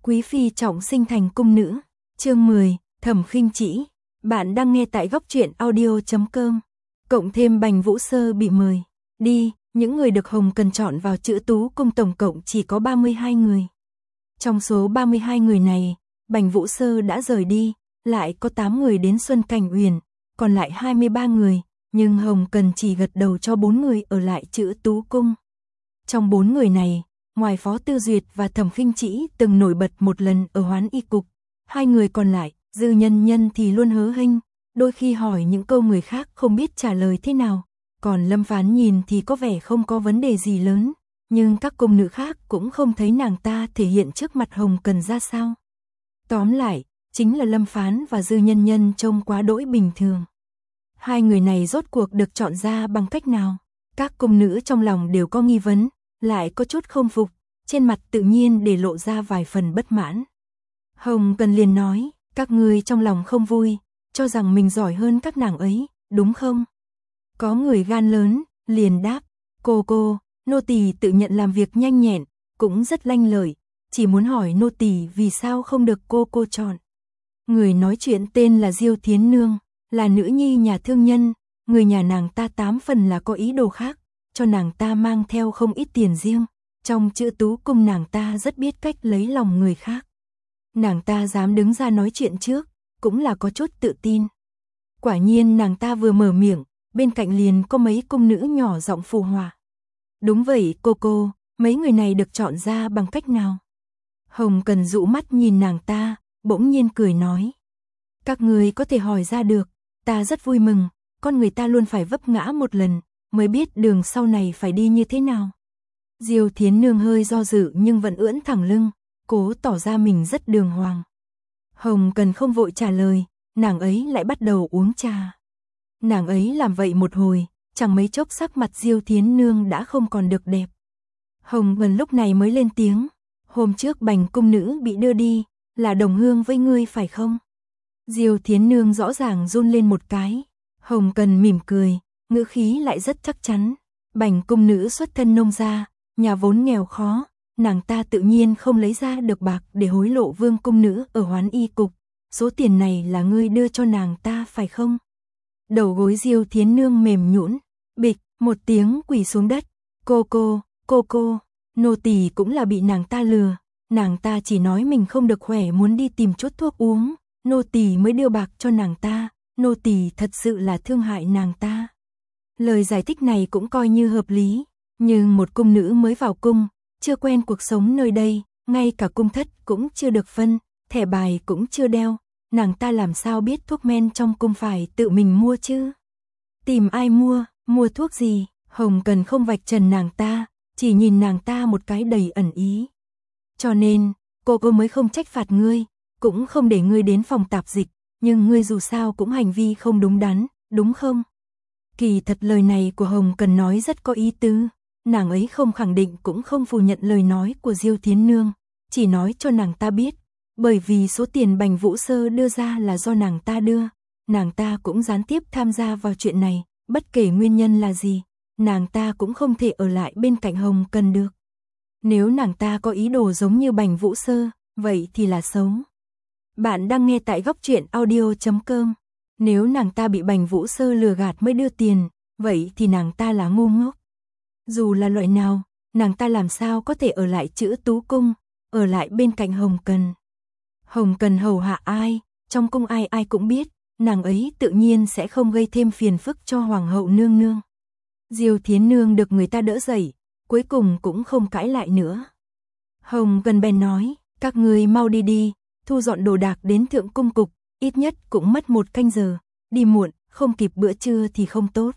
Quý phi trọng sinh thành cung nữ. Chương 10, Thẩm Khinh Trĩ. Bạn đang nghe tại góc truyện audio.com. Cộng thêm Bành Vũ Sơ bị mời đi, những người được Hồng Cần chọn vào Chữ Tú cung tổng cộng chỉ có 32 người. Trong số 32 người này, Bành Vũ Sơ đã rời đi, lại có 8 người đến Xuân Cảnh Uyển, còn lại 23 người, nhưng Hồng Cần chỉ gật đầu cho 4 người ở lại Chữ Tú cung. Trong 4 người này, ngoài Phó Tư Duyệt và Thẩm Khinh Trĩ từng nổi bật một lần ở Hoán Y cục, 2 người còn lại, Dư Nhân Nhân thì luôn hớ hênh, đôi khi hỏi những câu người khác không biết trả lời thế nào, còn Lâm Phán nhìn thì có vẻ không có vấn đề gì lớn, nhưng các cung nữ khác cũng không thấy nàng ta thể hiện trước mặt Hồng Cần ra sao. Tóm lại, chính là Lâm Phán và Dư Nhân Nhân trông quá đỗi bình thường. 2 người này rốt cuộc được chọn ra bằng cách nào? Các cung nữ trong lòng đều có nghi vấn, lại có chút không phục, trên mặt tự nhiên để lộ ra vài phần bất mãn. Hồng Cần liền nói, các ngươi trong lòng không vui, cho rằng mình giỏi hơn các nàng ấy, đúng không? Có người gan lớn, liền đáp, cô, nô tỳ tự nhận làm việc nhanh nhẹn, cũng rất lanh lợi, chỉ muốn hỏi nô tỳ vì sao không được cô chọn. Người nói chuyện tên là Diêu Thiến Nương, là nữ nhi nhà thương nhân, người nhà nàng ta 8 phần là có ý đồ khác, cho nàng ta mang theo không ít tiền riêng, trong Chữ Tú cung nàng ta rất biết cách lấy lòng người khác. Nàng ta dám đứng ra nói chuyện trước, cũng là có chút tự tin. Quả nhiên nàng ta vừa mở miệng, bên cạnh liền có mấy cung nữ nhỏ giọng phụ họa. Đúng vậy cô, mấy người này được chọn ra bằng cách nào? Hồng Cần dụ mắt nhìn nàng ta, bỗng nhiên cười nói. Các người có thể hỏi ra được, ta rất vui mừng, con người ta luôn phải vấp ngã một lần, mới biết đường sau này phải đi như thế nào. Diêu Thiến Nương hơi do dự nhưng vẫn ưỡn thẳng lưng, cố tỏ ra mình rất đường hoàng. Hồng Cần không vội trả lời, nàng ấy lại bắt đầu uống trà. Nàng ấy làm vậy một hồi, chẳng mấy chốc sắc mặt Diêu Thiến Nương đã không còn được đẹp. Hồng Cần lúc này mới lên tiếng, hôm trước Bành cung nữ bị đưa đi, là đồng hương với ngươi phải không? Diêu Thiến Nương rõ ràng run lên một cái. Hồng Cần mỉm cười, ngữ khí lại rất chắc chắn. Bành cung nữ xuất thân nông gia, nhà vốn nghèo khó, nàng ta tự nhiên không lấy ra được bạc để hối lộ Vương cung nữ ở Hoán Y cục. Số tiền này là ngươi đưa cho nàng ta phải không? Đầu gối Diêu Thiến Nương mềm nhũn, bịch, một tiếng quỳ xuống đất. Cô, nô tỳ cũng là bị nàng ta lừa. Nàng ta chỉ nói mình không được khỏe muốn đi tìm chút thuốc uống, nô tỳ mới đưa bạc cho nàng ta, nô tỳ thật sự là thương hại nàng ta. Lời giải thích này cũng coi như hợp lý, nhưng một cung nữ mới vào cung, chưa quen cuộc sống nơi đây, ngay cả cung thất cũng chưa được phân, thẻ bài cũng chưa đeo, nàng ta làm sao biết thuốc men trong cung phải tự mình mua chứ? Tìm ai mua thuốc gì? Hồng Cần không vạch trần nàng ta, chỉ nhìn nàng ta một cái đầy ẩn ý. Cho nên, cô mới không trách phạt ngươi, cũng không để ngươi đến phòng tạp dịch, nhưng ngươi dù sao cũng hành vi không đúng đắn, đúng không? Kỳ thật lời này của Hồng Cần nói rất có ý tứ, nàng ấy không khẳng định cũng không phủ nhận lời nói của Diêu Thiến Nương, chỉ nói cho nàng ta biết, bởi vì số tiền Bành Vũ Sơ đưa ra là do nàng ta đưa, nàng ta cũng gián tiếp tham gia vào chuyện này, bất kể nguyên nhân là gì, nàng ta cũng không thể ở lại bên cạnh Hồng Cần được. Nếu nàng ta có ý đồ giống như Bành Vũ Sơ, vậy thì là xấu. Bạn đang nghe tại góc truyện audio.com. Nếu nàng ta bị Bành Vũ Sơ lừa gạt mới đưa tiền, vậy thì nàng ta là ngu ngốc. Dù là loại nào, nàng ta làm sao có thể ở lại Chữ Tú cung, ở lại bên cạnh Hồng Cần. Hồng Cần hầu hạ ai, trong cung ai cũng biết, nàng ấy tự nhiên sẽ không gây thêm phiền phức cho Hoàng hậu nương nương. Diêu Thiến Nương được người ta đỡ dậy, cuối cùng cũng không cãi lại nữa. Hồng Cần bèn nói, các ngươi mau đi, thu dọn đồ đạc đến Thượng cung cục, ít nhất cũng mất 1 canh giờ, đi muộn, không kịp bữa trưa thì không tốt.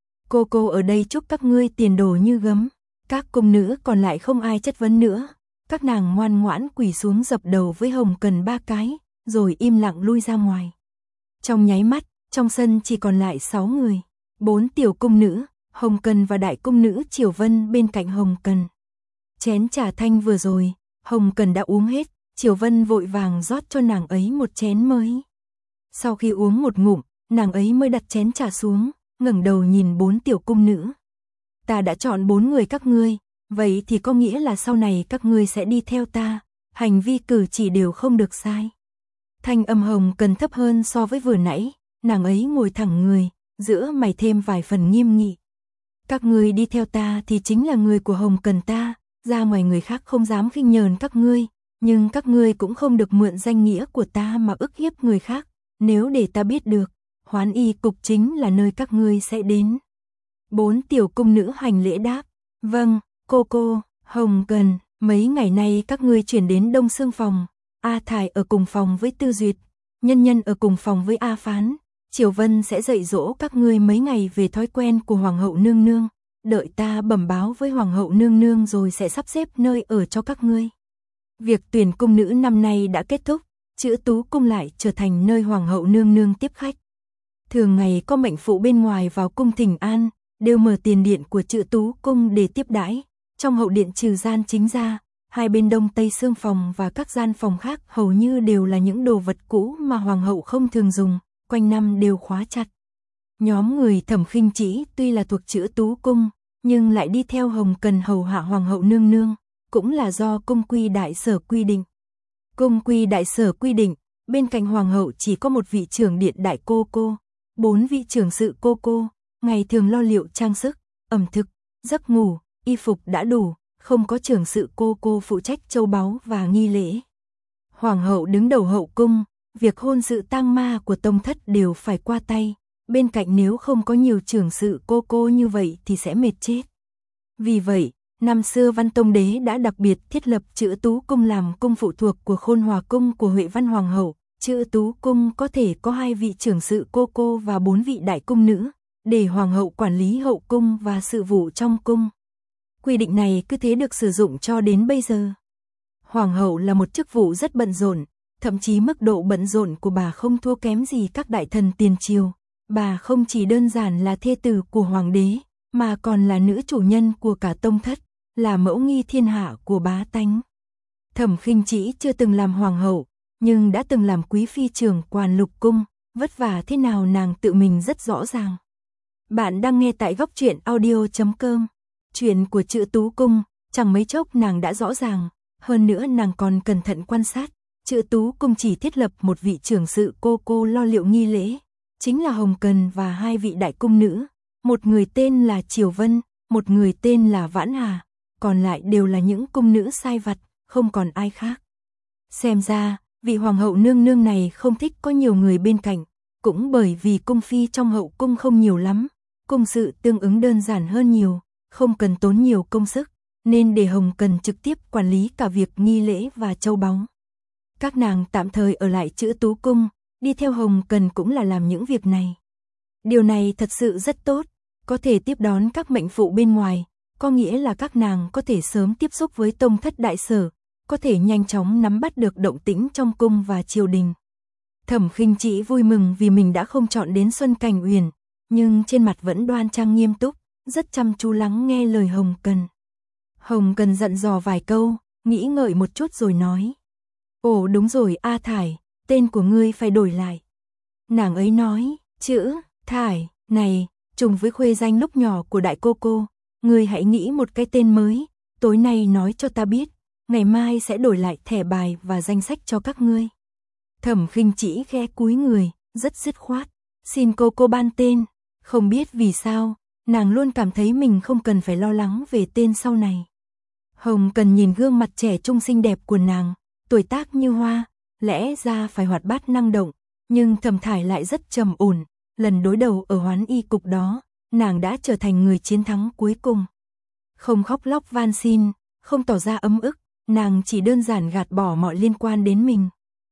Cô ở đây chúc các ngươi tiền đồ như gấm. Các cung nữ còn lại không ai chất vấn nữa, các nàng ngoan ngoãn quỳ xuống dập đầu với Hồng Cần 3 cái, rồi im lặng lui ra ngoài. Trong nháy mắt, trong sân chỉ còn lại 6 người, 4 tiểu cung nữ, Hồng Cần và đại cung nữ Triều Vân bên cạnh Hồng Cần. Chén trà thanh vừa rồi, Hồng Cần đã uống hết, Triều Vân vội vàng rót cho nàng ấy một chén mới. Sau khi uống một ngụm, nàng ấy mới đặt chén trà xuống, ngẩng đầu nhìn 4 tiểu cung nữ. Ta đã chọn 4 người các ngươi, vậy thì có nghĩa là sau này các ngươi sẽ đi theo ta, hành vi cử chỉ đều không được sai. Thanh âm Hồng Cần thấp hơn so với vừa nãy, nàng ấy ngồi thẳng người, giữa mày thêm vài phần nghiêm nghị. Các ngươi đi theo ta thì chính là người của Hồng Cần ta, ra ngoài người khác không dám khinh nhờn các ngươi, nhưng các ngươi cũng không được mượn danh nghĩa của ta mà ức hiếp người khác, nếu để ta biết được, Hoán Y cục chính là nơi các ngươi sẽ đến. 4 tiểu cung nữ hành lễ đáp, vâng, cô, Hồng Cần, mấy ngày nay các ngươi chuyển đến Đông Sương phòng, A Thải ở cùng phòng với Tư Duyệt, Nhân ở cùng phòng với A Phán, Triều Vân sẽ dạy dỗ các ngươi mấy ngày về thói quen của Hoàng hậu nương nương, đợi ta bẩm báo với Hoàng hậu nương nương rồi sẽ sắp xếp nơi ở cho các ngươi. Việc tuyển cung nữ năm nay đã kết thúc, Chữ Tú cung lại trở thành nơi Hoàng hậu nương nương tiếp khách. Thường ngày có mệnh phụ bên ngoài vào cung thỉnh an, đều mở tiền điện của Chữ Tú cung để tiếp đãi. Trong hậu điện trừ gian chính ra, hai bên đông tây xương phòng và các gian phòng khác hầu như đều là những đồ vật cũ mà Hoàng hậu không thường dùng, quanh năm đều khóa chặt. Nhóm người Thẩm Khinh Trĩ tuy là thuộc Chữ Tú cung, nhưng lại đi theo Hồng Cần hầu hạ Hoàng hậu nương nương, cũng là do cung quy đại sở quy định. Cung quy đại sở quy định, bên cạnh Hoàng hậu chỉ có một vị trưởng điện đại cô, 4 vị trưởng sự cô, ngày thường lo liệu trang sức, ẩm thực, giấc ngủ, y phục đã đủ, không có trưởng sự cô phụ trách châu báu và nghi lễ. Hoàng hậu đứng đầu hậu cung, việc hôn sự tang ma của tông thất đều phải qua tay, bên cạnh nếu không có nhiều trưởng sự cô như vậy thì sẽ mệt chết. Vì vậy, năm xưa Văn Tông Đế đã đặc biệt thiết lập Chữ Tú cung làm cung phụ thuộc của Khôn Hòa cung của Huệ Văn Hoàng hậu. Chữ Tú cung có thể có 2 vị trưởng sự cô và 4 vị đại cung nữ, để Hoàng hậu quản lý hậu cung và sự vụ trong cung. Quy định này cứ thế được sử dụng cho đến bây giờ. Hoàng hậu là một chức vụ rất bận rộn, thậm chí mức độ bận rộn của bà không thua kém gì các đại thần tiền triều. Bà không chỉ đơn giản là thê tử của hoàng đế, mà còn là nữ chủ nhân của cả tông thất, là mẫu nghi thiên hạ của bá tánh. Thẩm Khinh Trĩ chưa từng làm hoàng hậu, nhưng đã từng làm quý phi trưởng quản lục cung, vất vả thế nào nàng tự mình rất rõ ràng. Bạn đang nghe tại Góc Truyện Audio.com. Chuyện của Chữ Tú cung, chẳng mấy chốc nàng đã rõ ràng, hơn nữa nàng còn cẩn thận quan sát. Chữ Tú cung chỉ thiết lập một vị trưởng sự cô lo liệu nghi lễ, chính là Hồng Cần và 2 vị đại cung nữ, một người tên là Triều Vân, một người tên là Vãn Hà, còn lại đều là những cung nữ sai vặt, không còn ai khác. Xem ra, vị hoàng hậu nương nương này không thích có nhiều người bên cạnh, cũng bởi vì cung phi trong hậu cung không nhiều lắm, cung sự tương ứng đơn giản hơn nhiều, không cần tốn nhiều công sức, nên để Hồng Cần trực tiếp quản lý cả việc nghi lễ và châu báu. Các nàng tạm thời ở lại Chữ Tú cung, đi theo Hồng Cần cũng là làm những việc này. Điều này thật sự rất tốt, có thể tiếp đón các mệnh phụ bên ngoài, có nghĩa là các nàng có thể sớm tiếp xúc với tông thất đại sở, có thể nhanh chóng nắm bắt được động tĩnh trong cung và triều đình. Thẩm Khinh Trĩ vui mừng vì mình đã không chọn đến Xuân Cảnh Uyển, nhưng trên mặt vẫn đoan trang nghiêm túc, rất chăm chú lắng nghe lời Hồng Cần. Hồng Cần dặn dò vài câu, nghĩ ngợi một chút rồi nói: "Ồ đúng rồi A Thải, tên của ngươi phải đổi lại." Nàng ấy nói: "Chữ Thải này trùng với khuê danh lúc nhỏ của đại cô, ngươi hãy nghĩ một cái tên mới, tối nay nói cho ta biết, ngày mai sẽ đổi lại thẻ bài và danh sách cho các ngươi." Thẩm Khinh Trĩ khẽ cúi người, rất dứt khoát: "Xin cô ban tên." Không biết vì sao, nàng luôn cảm thấy mình không cần phải lo lắng về tên sau này. Hồng Cần nhìn gương mặt trẻ trung xinh đẹp của nàng, tuổi tác như hoa, lẽ ra phải hoạt bát năng động, nhưng Thẩm Thải lại rất trầm ổn. Lần đối đầu ở Hoán Y cục đó, nàng đã trở thành người chiến thắng cuối cùng. Không khóc lóc van xin, không tỏ ra ấm ức, nàng chỉ đơn giản gạt bỏ mọi liên quan đến mình.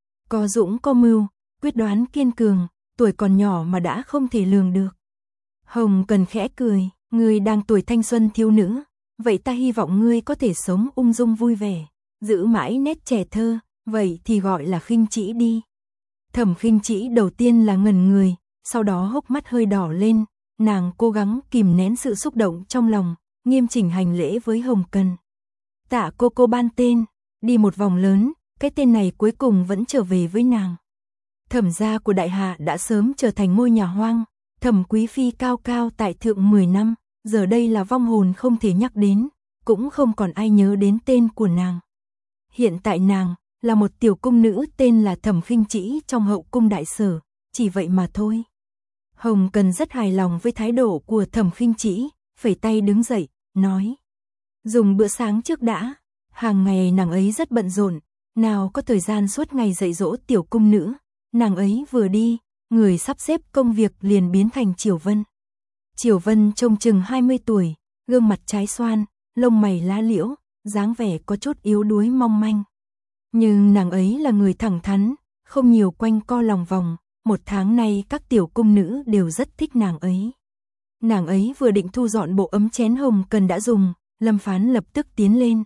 Có dũng có mưu, quyết đoán kiên cường, tuổi còn nhỏ mà đã không thể lường được. Hồng Cần khẽ cười: "Ngươi đang tuổi thanh xuân thiếu nữ, vậy ta hy vọng ngươi có thể sống ung dung vui vẻ, giữ mãi nét trẻ thơ, vậy thì gọi là Khinh Trĩ đi." Thẩm Khinh Trĩ đầu tiên là ngẩn người, sau đó hốc mắt hơi đỏ lên, nàng cố gắng kìm nén sự xúc động trong lòng, nghiêm chỉnh hành lễ với Hồng Cần. "Tạ cô ban tên." Đi một vòng lớn, cái tên này cuối cùng vẫn trở về với nàng. Thẩm gia của đại hạ đã sớm trở thành ngôi nhà hoang, Thẩm quý phi cao cao tại thượng 10 năm, giờ đây là vong hồn không thể nhắc đến, cũng không còn ai nhớ đến tên của nàng. Hiện tại nàng là một tiểu cung nữ tên là Thẩm Khinh Trĩ trong hậu cung đại sở, chỉ vậy mà thôi. Hồng Cần rất hài lòng với thái độ của Thẩm Khinh Trĩ, phẩy tay đứng dậy, nói: dùng bữa sáng trước đã, hàng ngày nàng ấy rất bận rộn, nào có thời gian suốt ngày dạy dỗ tiểu cung nữ. Nàng ấy vừa đi, người sắp xếp công việc liền biến thành Triều Vân. Triều Vân trông chừng 20 tuổi, gương mặt trái xoan, lông mày lá liễu, dáng vẻ có chút yếu đuối mong manh. Nhưng nàng ấy là người thẳng thắn, không nhiều quanh co lòng vòng, một tháng nay các tiểu cung nữ đều rất thích nàng ấy. Nàng ấy vừa định thu dọn bộ ấm chén Hồng Cần đã dùng, Lâm Phán lập tức tiến lên.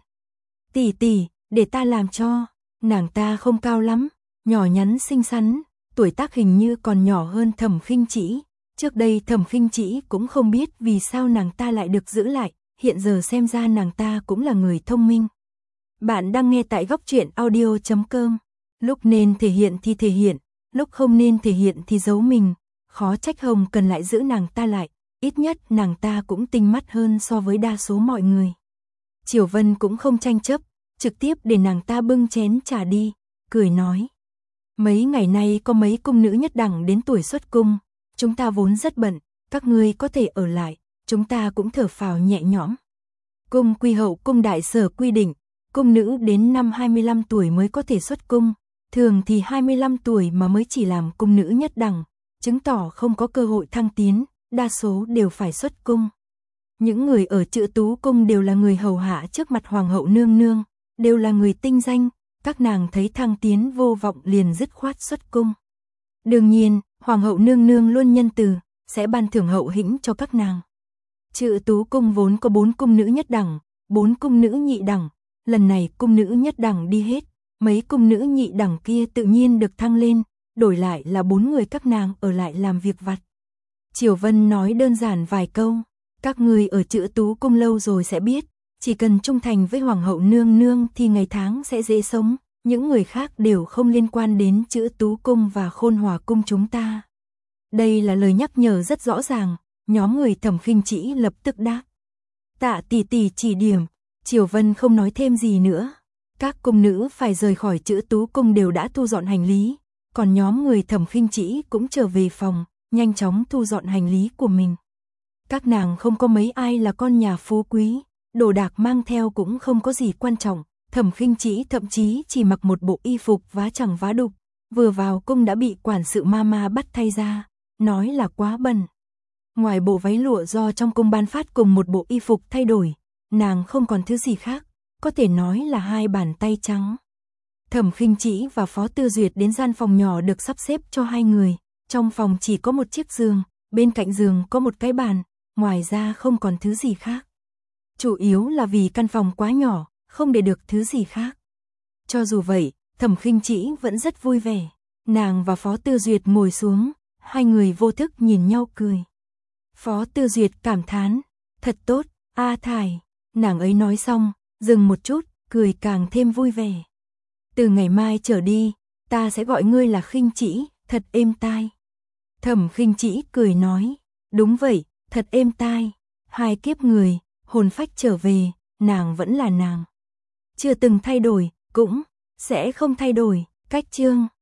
Tỷ tỷ, để ta làm cho. Nàng ta không cao lắm, nhỏ nhắn xinh xắn, tuổi tác hình như còn nhỏ hơn Thẩm Khinh Trĩ. Trước đây Thẩm Khinh Trĩ cũng không biết vì sao nàng ta lại được giữ lại, hiện giờ xem ra nàng ta cũng là người thông minh. Bạn đang nghe tại Góc Truyện Audio.com. Lúc nên thể hiện thì thể hiện, lúc không nên thể hiện thì giấu mình. Khó trách Hồng Cần lại giữ nàng ta lại, ít nhất nàng ta cũng tinh mắt hơn so với đa số mọi người. Triều Vân cũng không tranh chấp, trực tiếp để nàng ta bưng chén trà đi, cười nói: mấy ngày nay có mấy cung nữ nhất đẳng đến tuổi xuất cung, chúng ta vốn rất bận, các ngươi có thể ở lại, chúng ta cũng thở phào nhẹ nhõm. Cung quy hậu cung đại sở quy định, cung nữ đến năm 25 tuổi mới có thể xuất cung, thường thì 25 tuổi mà mới chỉ làm cung nữ nhất đẳng, chứng tỏ không có cơ hội thăng tiến, đa số đều phải xuất cung. Những người ở Chữ Tú cung đều là người hầu hạ trước mặt hoàng hậu nương nương, đều là người tinh danh, các nàng thấy thăng tiến vô vọng liền dứt khoát xuất cung. Đương nhiên, hoàng hậu nương nương luôn nhân từ, sẽ ban thưởng hậu hĩnh cho các nàng. Chữ Tú cung vốn có 4 cung nữ nhất đẳng, 4 cung nữ nhị đẳng, lần này cung nữ nhất đẳng đi hết, mấy cung nữ nhị đẳng kia tự nhiên được thăng lên, đổi lại là 4 người các nàng ở lại làm việc vặt. Triều Vân nói đơn giản vài câu, các người ở Chữ Tú cung lâu rồi sẽ biết, chỉ cần trung thành với hoàng hậu nương nương thì ngày tháng sẽ dễ sống, những người khác đều không liên quan đến Chữ Tú cung và Khôn Hòa cung chúng ta. Đây là lời nhắc nhở rất rõ ràng, nhóm người Thẩm Khinh Trĩ lập tức đáp. Tạ tỷ tỷ chỉ điểm. Triều Vân không nói thêm gì nữa. Các cung nữ phải rời khỏi Chữ Tú cung đều đã thu dọn hành lý, còn nhóm người Thẩm Khinh Trĩ cũng trở về phòng, nhanh chóng thu dọn hành lý của mình. Các nàng không có mấy ai là con nhà phú quý, đồ đạc mang theo cũng không có gì quan trọng. Thẩm Khinh Trĩ thậm chí chỉ mặc một bộ y phục vá chẳng vá đục, vừa vào cung đã bị quản sự mama bắt thay ra, nói là quá bẩn. Ngoài bộ váy lụa do trong cung ban phát cùng một bộ y phục thay đổi, nàng không còn thứ gì khác, có thể nói là 2 bàn tay trắng. Thẩm Khinh Trĩ và Phó Tư Duyệt đến gian phòng nhỏ được sắp xếp cho 2 người, trong phòng chỉ có một chiếc giường, bên cạnh giường có một cái bàn, ngoài ra không còn thứ gì khác. Chủ yếu là vì căn phòng quá nhỏ, không để được thứ gì khác. Cho dù vậy, Thẩm Khinh Trĩ vẫn rất vui vẻ. Nàng và Phó Tư Duyệt ngồi xuống, 2 người vô thức nhìn nhau cười. Phó Tư Duyệt cảm thán, thật tốt, A Thải. Nàng ấy nói xong, dừng một chút, cười càng thêm vui vẻ. Từ ngày mai trở đi, ta sẽ gọi ngươi là Khinh Trĩ, thật êm tai. Thẩm Khinh Trĩ cười nói, đúng vậy, thật êm tai. 2 kiếp người, hồn phách trở về, nàng vẫn là nàng. Chưa từng thay đổi, cũng sẽ không thay đổi. Cách chương